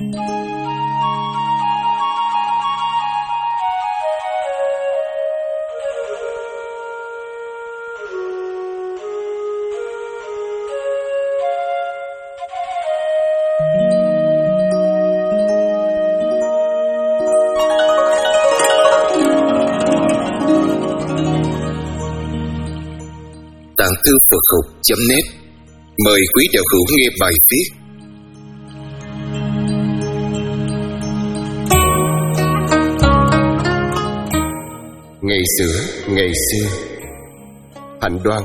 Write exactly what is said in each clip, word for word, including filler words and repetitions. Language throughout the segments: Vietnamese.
Tạng thư Phật học chấm net mời quý đạo hữu nghe bài viết Ngày xưa, ngày xưa. Hạnh Đoan.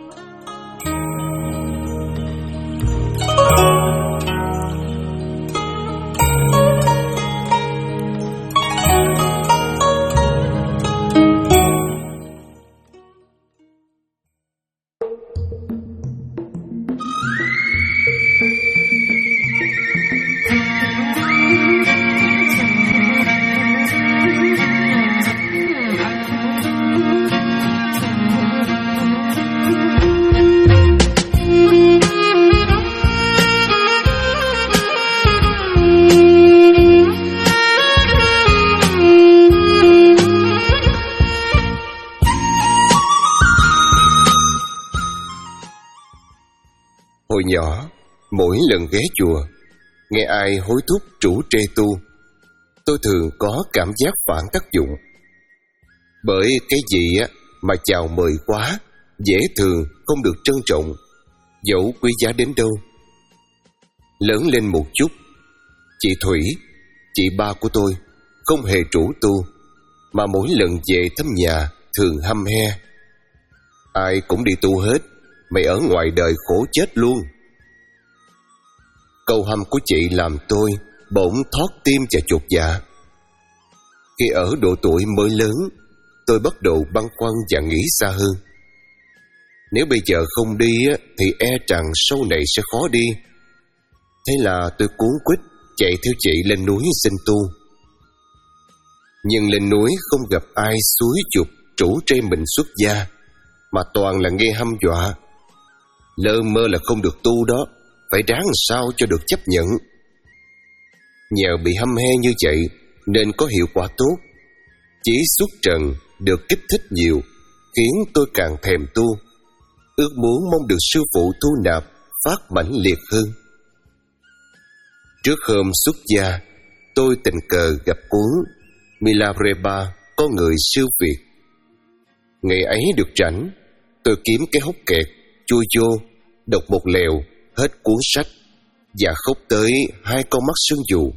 Hồi nhỏ, mỗi lần ghé chùa, nghe ai hối thúc chủ trê tu, tôi thường có cảm giác phản tác dụng. Bởi cái gì á mà chào mời quá, dễ thường không được trân trọng, dẫu quý giá đến đâu. Lớn lên một chút, chị Thủy, chị ba của tôi, không hề chủ tu, mà mỗi lần về thăm nhà thường hăm he: ai cũng đi tu hết, mày ở ngoài đời khổ chết luôn. Câu hăm của chị làm tôi bỗng thót tim và chột dạ. Khi ở độ tuổi mới lớn, tôi bắt đầu băn khoăn và nghĩ xa hơn. Nếu bây giờ không đi thì e rằng sau này sẽ khó đi. Thế là tôi cuống quýt chạy theo chị lên núi xin tu. Nhưng lên núi không gặp ai xúi giục chủ trê mình xuất gia, mà toàn là nghe hăm dọa: lơ mơ là không được tu đó, phải ráng sao cho được chấp nhận. Nhờ bị hăm he như vậy nên có hiệu quả tốt. Chỉ xuất trần được kích thích nhiều, khiến tôi càng thèm tu, ước muốn mong được sư phụ thu nạp phát mãnh liệt hơn. Trước hôm xuất gia, tôi tình cờ gặp cuốn Milarepa có người siêu việt. Ngày ấy được rảnh, tôi kiếm cái hốc kẹt, chui vô, đọc một lèo hết cuốn sách và khóc tới hai con mắt sưng dù.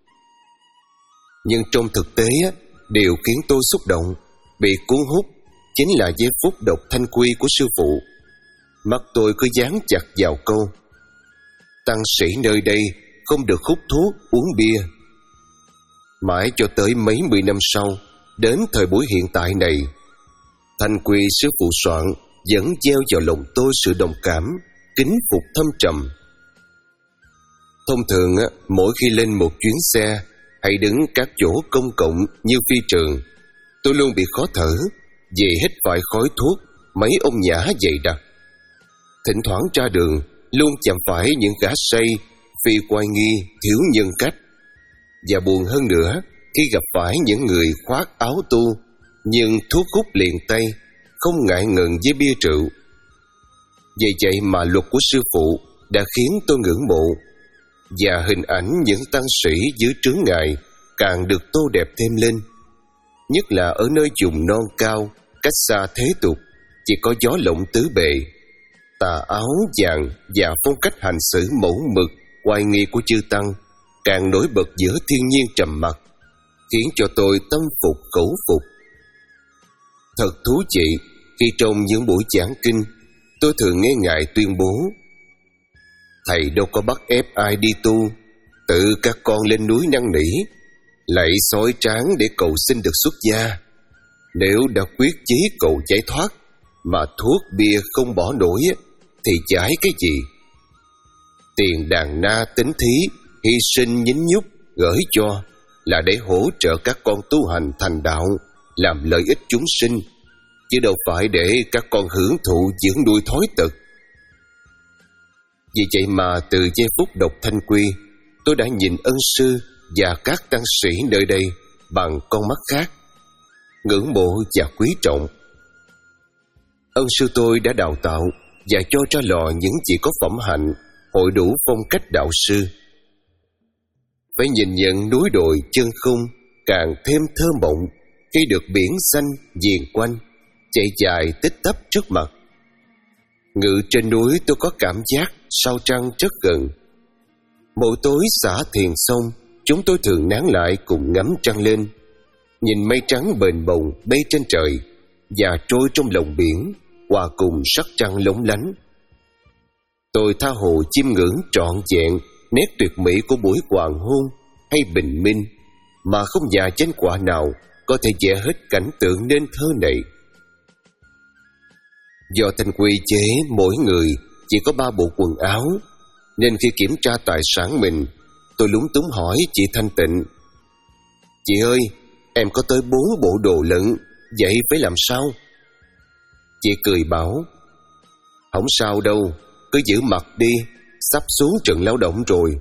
Nhưng trong thực tế, điều khiến tôi xúc động, bị cuốn hút, chính là giây phút đọc thanh quy của sư phụ. Mắt tôi cứ dán chặt vào câu: tăng sĩ nơi đây không được hút thuốc, uống bia. Mãi cho tới mấy mươi năm sau, đến thời buổi hiện tại này, thanh quy sư phụ soạn vẫn gieo vào lòng tôi sự đồng cảm, kính phục thâm trầm. Thông thường, mỗi khi lên một chuyến xe hay đứng các chỗ công cộng như phi trường, tôi luôn bị khó thở vì hít phải khói thuốc mấy ông nhã dày đặc. Thỉnh thoảng ra đường luôn chạm phải những gã say, phi oai nghi, thiếu nhân cách. Và buồn hơn nữa, khi gặp phải những người khoác áo tu nhưng thuốc hút liền tay, không ngại ngần với bia rượu. Vì vậy mà luật của sư phụ đã khiến tôi ngưỡng mộ, và hình ảnh những tăng sĩ dưới trướng ngài càng được tô đẹp thêm lên. Nhất là ở nơi vùng non cao, cách xa thế tục, chỉ có gió lộng tứ bề. Tà áo vàng và phong cách hành xử mẫu mực, oai nghi của chư tăng càng nổi bật giữa thiên nhiên trầm mặc, khiến cho tôi tâm phục khẩu phục. Thật thú vị khi trong những buổi giảng kinh, tôi thường nghe ngài tuyên bố: thầy đâu có bắt ép ai đi tu, tự các con lên núi năn nỉ, lạy soi trán để cầu xin được xuất gia. Nếu đã quyết chí cầu giải thoát mà thuốc bia không bỏ nổi thì giải cái gì? Tiền đàn na tính thí, hy sinh nhín nhúc gửi cho là để hỗ trợ các con tu hành thành đạo, làm lợi ích chúng sinh, chứ đâu phải để các con hưởng thụ dưỡng nuôi thói tật. Vì vậy mà từ giây phút đọc thanh quy, tôi đã nhìn ân sư và các tăng sĩ nơi đây bằng con mắt khác, ngưỡng mộ và quý trọng. Ân sư tôi đã đào tạo và cho ra lò những chỉ có phẩm hạnh, hội đủ phong cách đạo sư. Phải nhìn nhận núi đồi chân không càng thêm thơ mộng khi được biển xanh viền quanh, chạy dài tích tắp trước mặt. Ngự trên núi tôi có cảm giác sao trăng rất gần. Mỗi tối xả thiền xong, chúng tôi thường nán lại cùng ngắm trăng lên, nhìn mây trắng bềnh bồng bay trên trời và trôi trong lòng biển, hòa cùng sắc trăng lóng lánh. Tôi tha hồ chiêm ngưỡng trọn vẹn nét tuyệt mỹ của buổi hoàng hôn hay bình minh, mà không nhà chánh quả nào có thể vẽ hết cảnh tượng nên thơ này. Do Thanh Quy chế mỗi người chỉ có ba bộ quần áo, nên khi kiểm tra tài sản mình, tôi lúng túng hỏi chị Thanh Tịnh: "Chị ơi, em có tới bốn bộ đồ lận, vậy phải làm sao?" Chị cười bảo: "Không sao đâu, cứ giữ mặc đi, sắp xuống trận lao động rồi."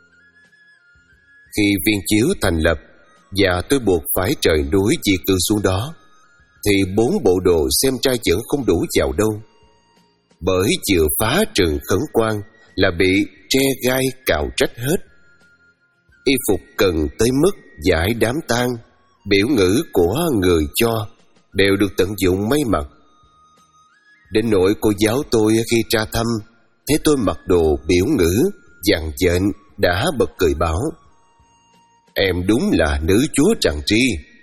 Khi viên chiếu thành lập và tôi buộc phải trời núi di cư xuống đó, thì bốn bộ đồ xem ra vẫn không đủ vào đâu. Bởi vừa phá trừng khẩn quan là bị tre gai cào rách hết. Y phục cần tới mức giải đám tang, biểu ngữ của người cho đều được tận dụng may mặc. Đến nỗi cô giáo tôi khi tra thăm thấy tôi mặc đồ biểu ngữ dằn dện đã bật cười bảo: "Em đúng là nữ chúa Tràng Tri."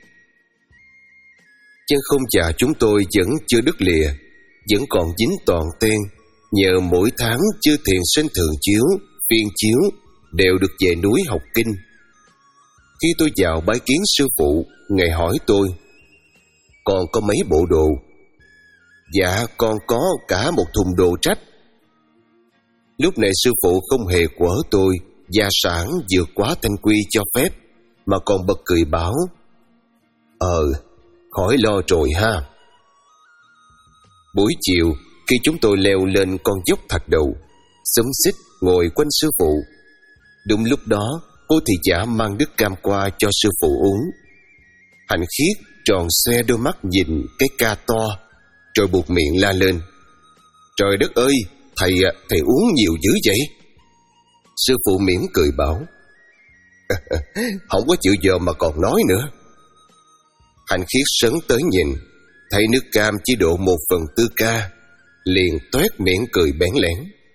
Chân không già chúng tôi vẫn chưa đứt lìa, vẫn còn dính toàn tên, nhờ mỗi tháng chư thiền sinh thường chiếu, phiên chiếu đều được về núi học kinh. Khi tôi vào bái kiến sư phụ, ngài hỏi tôi: "Còn có mấy bộ đồ?" "Dạ, con có cả một thùng đồ trách." Lúc này sư phụ không hề quở tôi gia sản vượt quá Thanh Quy cho phép, mà còn bật cười bảo: Ờ, khỏi lo rồi ha." Buổi chiều, khi chúng tôi leo lên con dốc thạch đầu, xúm xít ngồi quanh sư phụ, đúng lúc đó cô thị giả mang nước cam qua cho sư phụ uống. Hạnh Khiết tròn xoe đôi mắt nhìn cái ca to, rồi buột miệng la lên: "Trời đất ơi, thầy thầy uống nhiều dữ vậy?" Sư phụ mỉm cười bảo: "Không có chịu giờ mà còn nói nữa." Hạnh Khiết sấn tới nhìn, thấy nước cam chỉ độ một phần tư ca, liền toét miệng cười bẽn lẽn.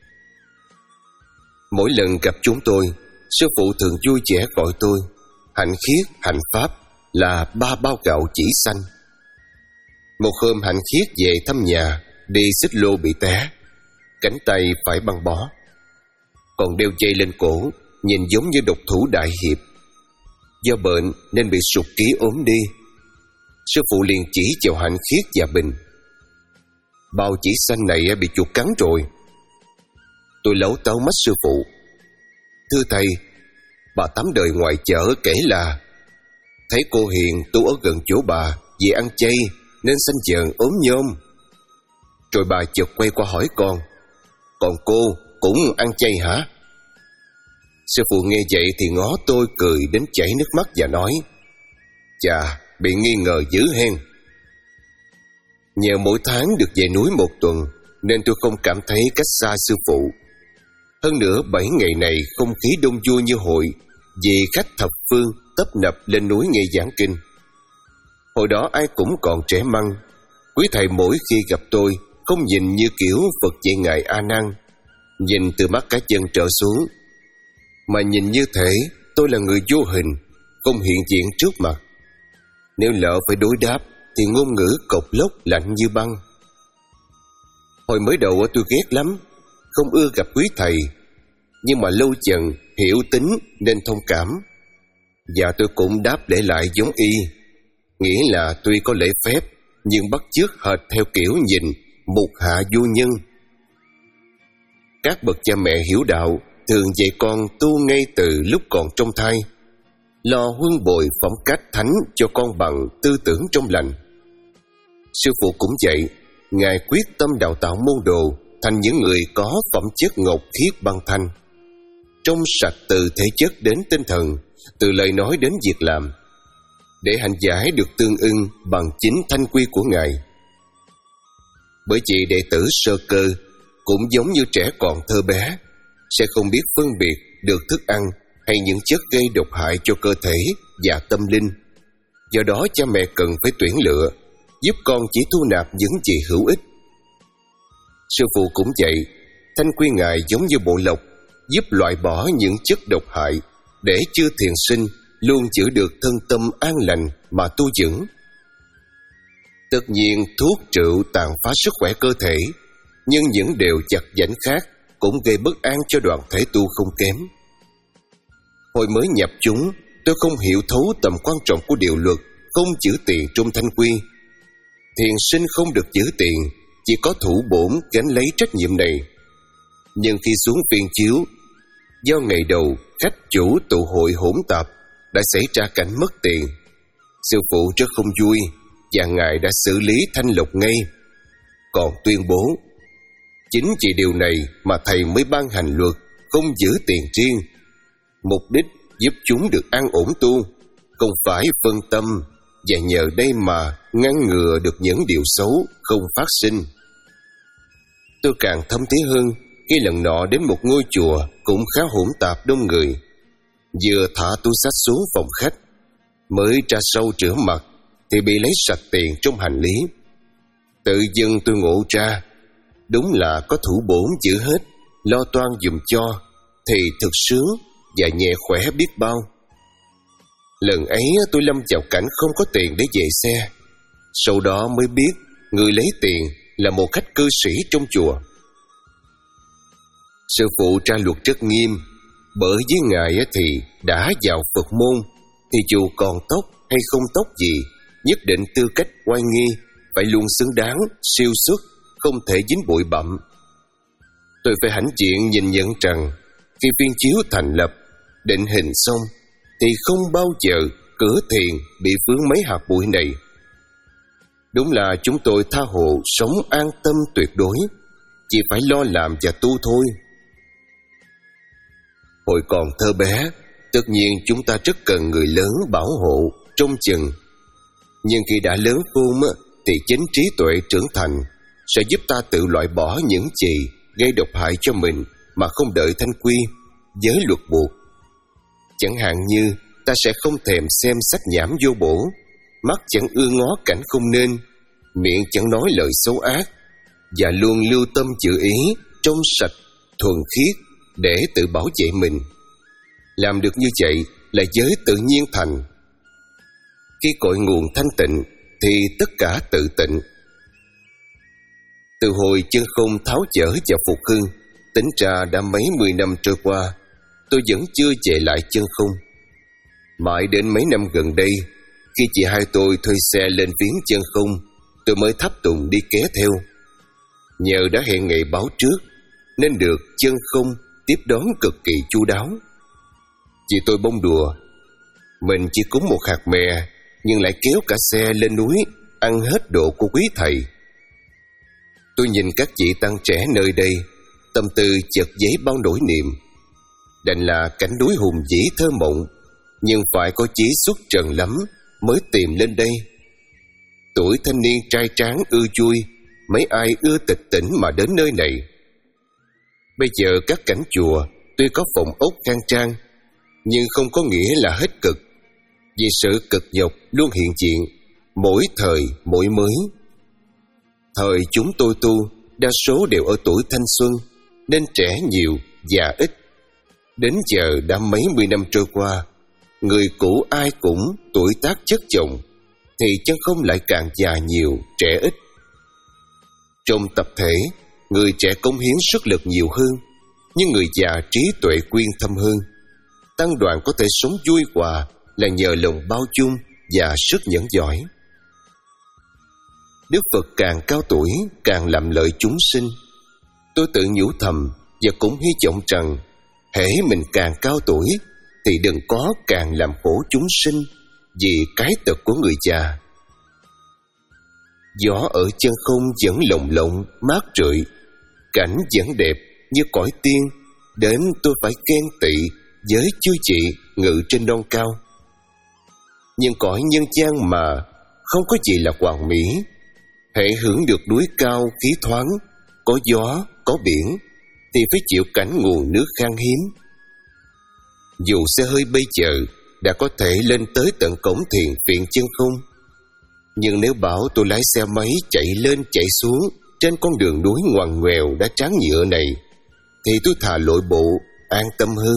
Mỗi lần gặp chúng tôi, sư phụ thường vui vẻ gọi tôi Hạnh Khiết, Hạnh Pháp, là ba bao gạo chỉ xanh. Một hôm Hạnh Khiết về thăm nhà, đi xích lô bị té, cánh tay phải băng bó, còn đeo dây lên cổ, nhìn giống như độc thủ đại hiệp. Do bệnh nên bị sụt ký ốm đi. Sư phụ liền chỉ vào Hạnh Khiết và Bình: "Bao chỉ xanh này bị chuột cắn rồi." Tôi lấu táo mắt sư phụ: "Thưa thầy, bà Tám đời ngoài chợ kể là thấy cô Hiền tu ở gần chỗ bà vì ăn chay nên xanh dờn ốm nhom." Rồi bà chợt quay qua hỏi con: "Còn cô cũng ăn chay hả?" Sư phụ nghe vậy thì ngó tôi cười đến chảy nước mắt và nói: "Chà, bị nghi ngờ dữ hen." Nhờ mỗi tháng được về núi một tuần nên tôi không cảm thấy cách xa sư phụ. Hơn nữa bảy ngày này không khí đông vui như hội, vì khách thập phương tấp nập lên núi nghe giảng kinh. Hồi đó ai cũng còn trẻ măng. Quý thầy mỗi khi gặp tôi không nhìn như kiểu Phật dạy ngài A Nan, nhìn từ mắt cá chân trở xuống, mà nhìn như thể tôi là người vô hình, không hiện diện trước mặt. Nếu lỡ phải đối đáp thì ngôn ngữ cộc lốc lạnh như băng. Hồi mới đầu tôi ghét lắm, không ưa gặp quý thầy, nhưng mà lâu dần hiểu tính nên thông cảm, và tôi cũng đáp để lại giống y, nghĩa là tuy có lễ phép nhưng bắt chước hệt theo kiểu nhìn mục hạ vô nhân. Các bậc cha mẹ hiếu đạo thường dạy con tu ngay từ lúc còn trong thai, lo huân bồi phẩm cách thánh cho con bằng tư tưởng trong lành. Sư phụ cũng vậy, ngài quyết tâm đào tạo môn đồ thành những người có phẩm chất ngọc khiết băng thanh. trong sạch từ thể chất đến tinh thần, từ lời nói đến việc làm, để hành giải được tương ưng bằng chính thanh quy của Ngài. Bởi vì đệ tử sơ cơ cũng giống như trẻ còn thơ bé, sẽ không biết phân biệt được thức ăn hay những chất gây độc hại cho cơ thể và tâm linh. Do đó cha mẹ cần phải tuyển lựa, giúp con chỉ thu nạp những gì hữu ích. Sư phụ cũng vậy, thanh quy Ngài giống như bộ lọc, giúp loại bỏ những chất độc hại, để chư thiền sinh luôn giữ được thân tâm an lành mà tu dưỡng. Tất nhiên thuốc rượu tàn phá sức khỏe cơ thể, nhưng những điều chặt chẽ khác cũng gây bất an cho đoàn thể tu không kém. Hồi mới nhập chúng, tôi không hiểu thấu tầm quan trọng của điều luật không giữ tiền trong thanh quy. Thiền sinh không được giữ tiền, chỉ có thủ bổn gánh lấy trách nhiệm này. Nhưng khi xuống phiên chiếu, do ngày đầu khách chủ tụ hội hỗn tạp, đã xảy ra cảnh mất tiền. Sư phụ rất không vui, và Ngài đã xử lý thanh lọc ngay. Còn tuyên bố, chính vì điều này mà Thầy mới ban hành luật không giữ tiền riêng, mục đích giúp chúng được an ổn tu, không phải phân tâm, và nhờ đây mà ngăn ngừa được những điều xấu không phát sinh. Tôi càng thấm thía hơn khi lần nọ đến một ngôi chùa cũng khá hỗn tạp đông người. Vừa thả túi xách xuống phòng khách, mới ra sâu rửa mặt thì bị lấy sạch tiền trong hành lý. Tự dưng tôi ngộ ra, đúng là có thủ bổn giữ hết, lo toan giùm cho thì thực sướng và nhẹ khỏe biết bao. Lần ấy tôi lâm vào cảnh không có tiền để về xe. Sau đó mới biết người lấy tiền là một khách cư sĩ trong chùa. Sư phụ ra luật rất nghiêm, bởi với Ngài thì đã vào Phật môn thì dù còn tóc hay không tóc gì, nhất định tư cách oai nghi phải luôn xứng đáng, siêu xuất, không thể dính bụi bặm. Tôi phải hãnh diện nhìn nhận rằng khi phiên chiếu thành lập, định hình xong thì không bao giờ cửa thiền bị vướng mấy hạt bụi này. Đúng là chúng tôi tha hồ sống an tâm tuyệt đối, chỉ phải lo làm và tu thôi. Hồi còn thơ bé, tất nhiên chúng ta rất cần người lớn bảo hộ, trông chừng. Nhưng khi đã lớn khôn thì chính trí tuệ trưởng thành sẽ giúp ta tự loại bỏ những gì gây độc hại cho mình mà không đợi thanh quy, giới luật buộc. Chẳng hạn như ta sẽ không thèm xem sách nhảm vô bổ, mắt chẳng ưa ngó cảnh không nên, miệng chẳng nói lời xấu ác, và luôn lưu tâm giữ ý trong sạch, thuần khiết để tự bảo vệ mình. Làm được như vậy là giới tự nhiên thành. Khi cội nguồn thanh tịnh thì tất cả tự tịnh. Từ hồi chân không tháo dỡ và phục hưng, tính ra đã mấy mươi năm trôi qua, tôi vẫn chưa về lại chân không. Mãi đến mấy năm gần đây, khi chị hai tôi thuê xe lên viếng chân không, tôi mới tháp tùng đi ké theo. Nhờ đã hẹn ngày báo trước, nên được chân không tiếp đón cực kỳ chu đáo. Chị tôi bông đùa, mình chỉ cúng một hạt mè, nhưng lại kéo cả xe lên núi, ăn hết độ của quý thầy. Tôi nhìn các chị tăng trẻ nơi đây, tâm tư chợt dấy bao nỗi niềm. Đành là cảnh núi hùng vĩ thơ mộng, nhưng phải có chí xuất trần lắm mới tìm lên đây. Tuổi thanh niên trai tráng ưa vui, mấy ai ưa tịch tỉnh mà đến nơi này. Bây giờ các cảnh chùa tuy có phòng ốc khang trang, nhưng không có nghĩa là hết cực, vì sự cực nhọc luôn hiện diện, mỗi thời mỗi mới. Thời chúng tôi tu, đa số đều ở tuổi thanh xuân, nên trẻ nhiều, già ít. Đến giờ đã mấy mươi năm trôi qua, người cũ ai cũng tuổi tác chất chồng, thì chân không lại càng già nhiều, trẻ ít. Trong tập thể, người trẻ cống hiến sức lực nhiều hơn, nhưng người già trí tuệ quyên thâm hơn. Tăng đoàn có thể sống vui hòa là nhờ lòng bao dung và sức nhẫn giỏi. Đức Phật càng cao tuổi càng làm lợi chúng sinh. Tôi tự nhủ thầm và cũng hy vọng rằng hễ mình càng cao tuổi thì đừng có càng làm khổ chúng sinh vì cái tật của người già. Gió ở chân không vẫn lồng lộng mát rượi, cảnh vẫn đẹp như cõi tiên, đến tôi phải ghen tị với chư chị ngự trên non cao. Nhưng cõi nhân gian mà không có gì là hoàn mỹ. Hễ hưởng được núi cao khí thoáng, có gió, có biển, thì phải chịu cảnh nguồn nước khan hiếm. Dù xe hơi bây giờ đã có thể lên tới tận cổng thiền viện chân không, nhưng nếu bảo tôi lái xe máy chạy lên chạy xuống trên con đường núi ngoằn ngoèo đã tráng nhựa này, thì tôi thà lội bộ an tâm hơn.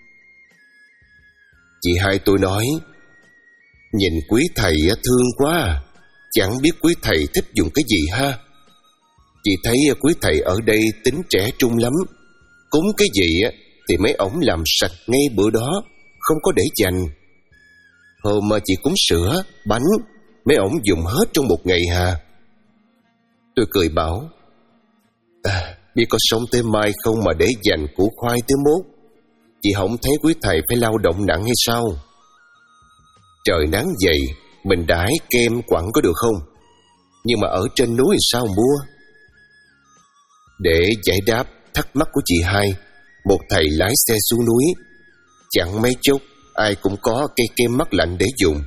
Chị hai tôi nói, nhìn quý thầy thương quá à, chẳng biết quý thầy thích dùng cái gì ha. Chị thấy quý thầy ở đây tính trẻ trung lắm, cúng cái gì thì mấy ổng làm sạch ngay bữa đó, không có để dành. Hôm mà chị cúng sữa, bánh, mấy ổng dùng hết trong một ngày hà. Tôi cười bảo, à, biết có sống tới mai không mà để dành củ khoai tới mốt. Chị không thấy quý thầy phải lao động nặng hay sao? Trời nắng dày, mình đãi kem quặng có được không? Nhưng mà ở trên núi sao mua? Để giải đáp thắc mắc của chị hai, một thầy lái xe xuống núi. Chẳng mấy chốc ai cũng có cây kem mát lạnh để dùng.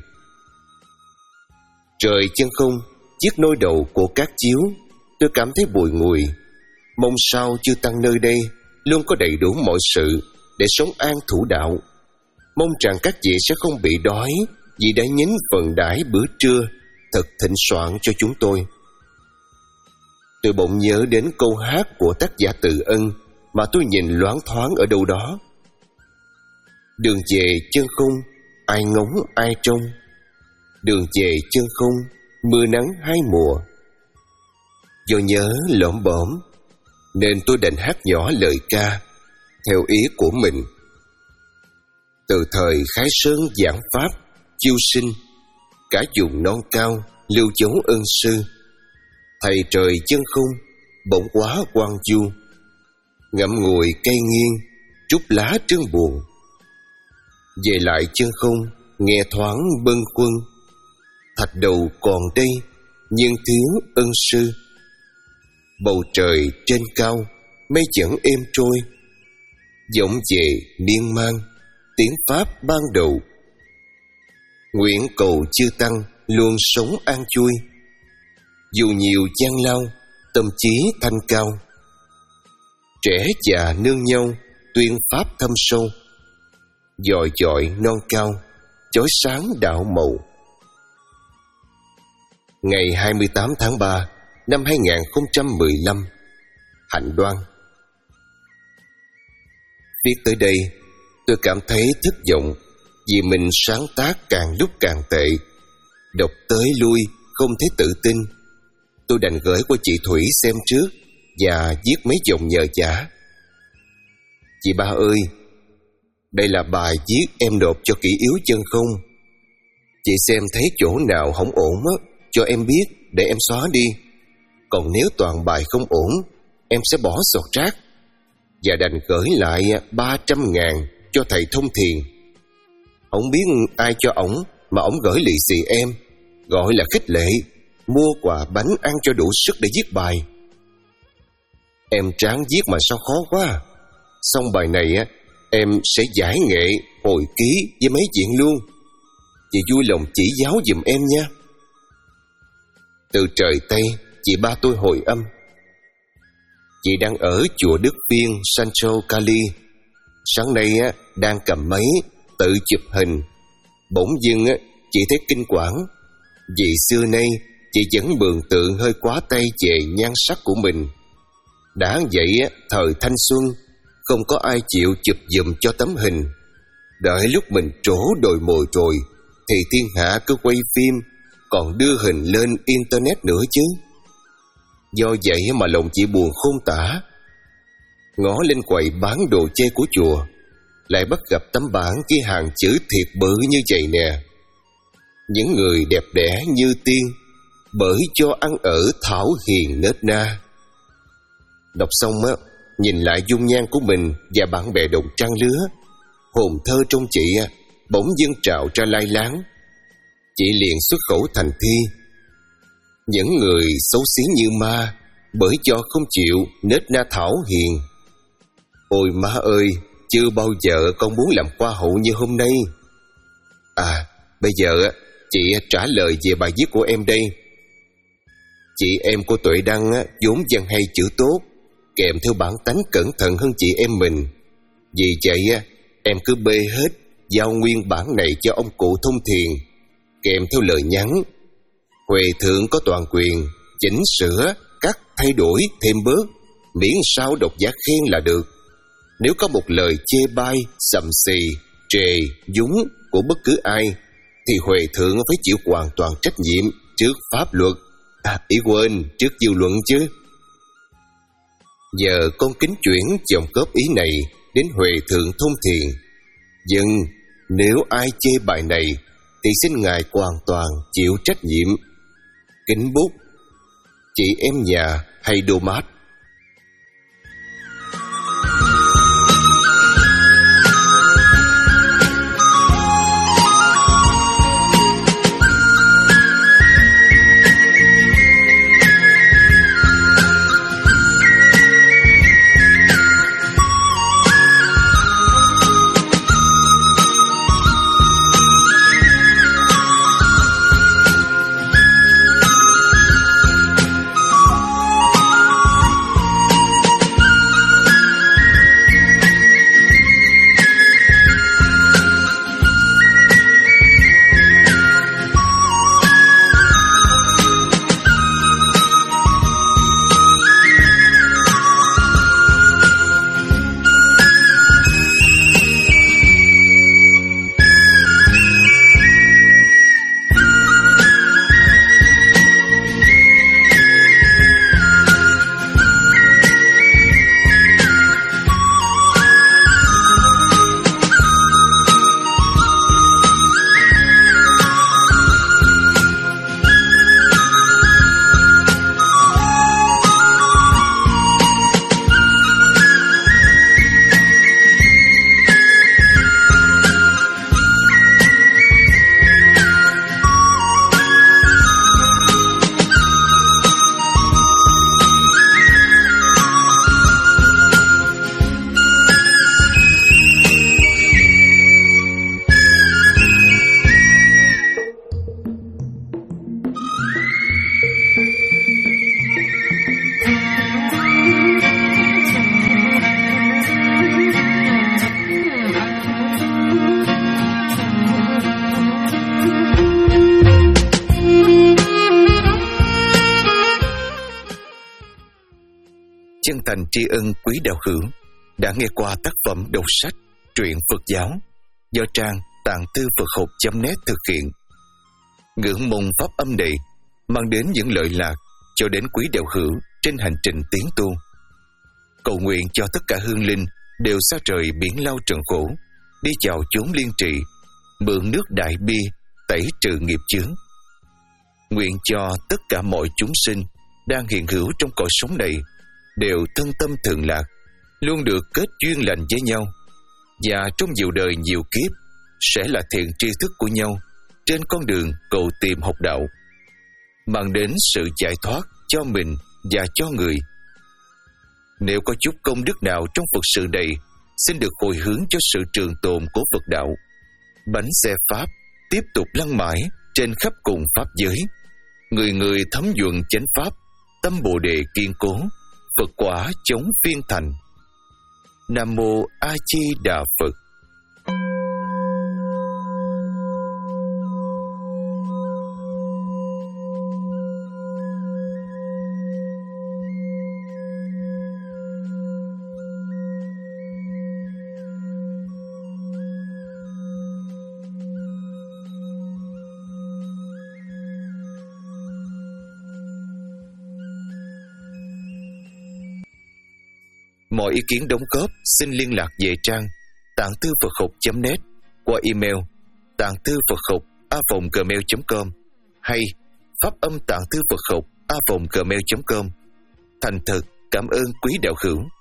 Trời chân không, chiếc nôi đầu của cát chiếu, tôi cảm thấy bùi ngùi. Mong sao chư tăng nơi đây luôn có đầy đủ mọi sự để sống an thủ đạo. Mong rằng các vị sẽ không bị đói vì đã nhín phần đãi bữa trưa thật thịnh soạn cho chúng tôi. Tôi bỗng nhớ đến câu hát của tác giả Từ Ân mà tôi nhìn loáng thoáng ở đâu đó. Đường về chân không, ai ngóng ai trông. Đường về chân không, mưa nắng hai mùa. Do nhớ lởm bởm nên tôi đành hát nhỏ lời ca theo ý của mình. Từ thời Khái Sơn giảng pháp chiêu sinh, cả vùng non cao lưu dấu ân sư. Thầy trời chân không bỗng quá quang du, ngậm ngùi cây nghiêng trút lá trương buồn. Về lại chân không nghe thoáng bâng khuâng, thạch đầu còn đây nhưng thiếu ân sư. Bầu trời trên cao mây vẫn êm trôi, vọng về miên man tiếng pháp ban đầu. Nguyện cầu chư tăng luôn sống an vui, dù nhiều gian lao tâm trí thanh cao. Trẻ già nương nhau tuyên pháp thâm sâu, dọi dọi non cao chói sáng đạo màu. Ngày hai mươi tám tháng ba năm hai nghìn không trăm mười lăm, Hạnh Đoan. Viết tới đây, tôi cảm thấy thất vọng vì mình sáng tác càng lúc càng tệ. Đọc tới lui không thấy tự tin. Tôi đành gửi qua chị Thủy xem trước và viết mấy dòng nhờ vả. Chị ba ơi, đây là bài viết em nộp cho Kỷ Yếu Chân Không. Chị xem thấy chỗ nào không ổn á, cho em biết để em xóa đi. Còn nếu toàn bài không ổn, em sẽ bỏ sọt rác. Và đành gửi lại ba trăm ngàn cho thầy thông thiền. Không biết ai cho ổng mà ổng gửi lì xì em, gọi là khích lệ, mua quà bánh ăn cho đủ sức để viết bài. Em tráng viết mà sao khó quá. Xong bài này á, em sẽ giải nghệ hồi ký với mấy chuyện luôn. Chị vui lòng chỉ giáo giùm em nha. Từ trời Tây, chị ba tôi hồi âm. Chị đang ở chùa Đức Viên Sancho Cali. Sáng nay á, đang cầm máy tự chụp hình. Bỗng dưng á, chị thấy kinh quản. Vì xưa nay chị vẫn mường tượng hơi quá tay về nhan sắc của mình. Đã vậy á, thời thanh xuân không có ai chịu chụp giùm cho tấm hình. Đợi lúc mình trổ đồi mồi rồi thì thiên hạ cứ quay phim, còn đưa hình lên internet nữa chứ. Do vậy mà lòng chị buồn khôn tả. Ngó lên quầy bán đồ chơi của chùa, lại bắt gặp tấm bảng ghi hàng chữ thiệt bự như vậy nè: những người đẹp đẽ như tiên, bởi cho ăn ở thảo hiền nết na. Đọc xong á, nhìn lại dung nhan của mình và bạn bè đồng trang lứa, hồn thơ trong chị bỗng dưng trào ra lai láng. Chị liền xuất khẩu thành thi: những người xấu xí như ma, bởi cho không chịu nết na thảo hiền. Ôi má ơi, chưa bao giờ con muốn làm hoa hậu như hôm nay. À, bây giờ chị trả lời về bài viết của em đây. Chị em của Tuệ Đăng vốn văn hay chữ tốt, kèm theo bản tánh cẩn thận hơn chị em mình. Vì vậy em cứ bê hết giao nguyên bản này cho ông cụ thông thiền, kèm theo lời nhắn: Huệ thượng có toàn quyền chỉnh sửa, cắt, thay đổi, thêm bớt, miễn sao độc giả khen là được. Nếu có một lời chê bai, sầm xì, trề, dúng của bất cứ ai, thì Huệ thượng phải chịu hoàn toàn trách nhiệm trước pháp luật. À, ý quên, trước dư luận chứ. Giờ con kính chuyển dòng góp ý này đến Huệ thượng thông thiền. Nhưng nếu ai chê bài này thì xin ngài hoàn toàn chịu trách nhiệm. Kính bút, chị em nhà hay đô mát. Chân thành tri ân quý đạo hữu đã nghe qua tác phẩm đọc sách truyện Phật giáo do trang tạng thư Phật học chấm net thực hiện. Ngưỡng mong pháp âm này mang đến những lợi lạc cho đến quý đạo hữu trên hành trình tiến tu. Cầu nguyện cho tất cả hương linh đều xa rời biển lao trần khổ, đi vào chốn liên trị, mượn nước đại bi tẩy trừ nghiệp chướng. Nguyện cho tất cả mọi chúng sinh đang hiện hữu trong cõi sống này đều thân tâm thường lạc, luôn được kết duyên lành với nhau, và trong nhiều đời nhiều kiếp sẽ là thiện tri thức của nhau trên con đường cầu tìm học đạo, mang đến sự giải thoát cho mình và cho người. Nếu có chút công đức nào trong Phật sự này, xin được hồi hướng cho sự trường tồn của Phật đạo. Bánh xe Pháp tiếp tục lăn mãi trên khắp cùng Pháp giới, người người thấm nhuần chánh Pháp, tâm Bồ Đề kiên cố, Phật quả chống phiên thành. Nam Mô A Di Đà Phật. Mọi ý kiến đóng góp xin liên lạc về trang tạng thư Phật học chấm net qua email tạng thư Phật học a vòng gmail chấm com hay pháp âm tạng thư Phật học a vòng gmail chấm com. Thành thật cảm ơn quý đạo hữu.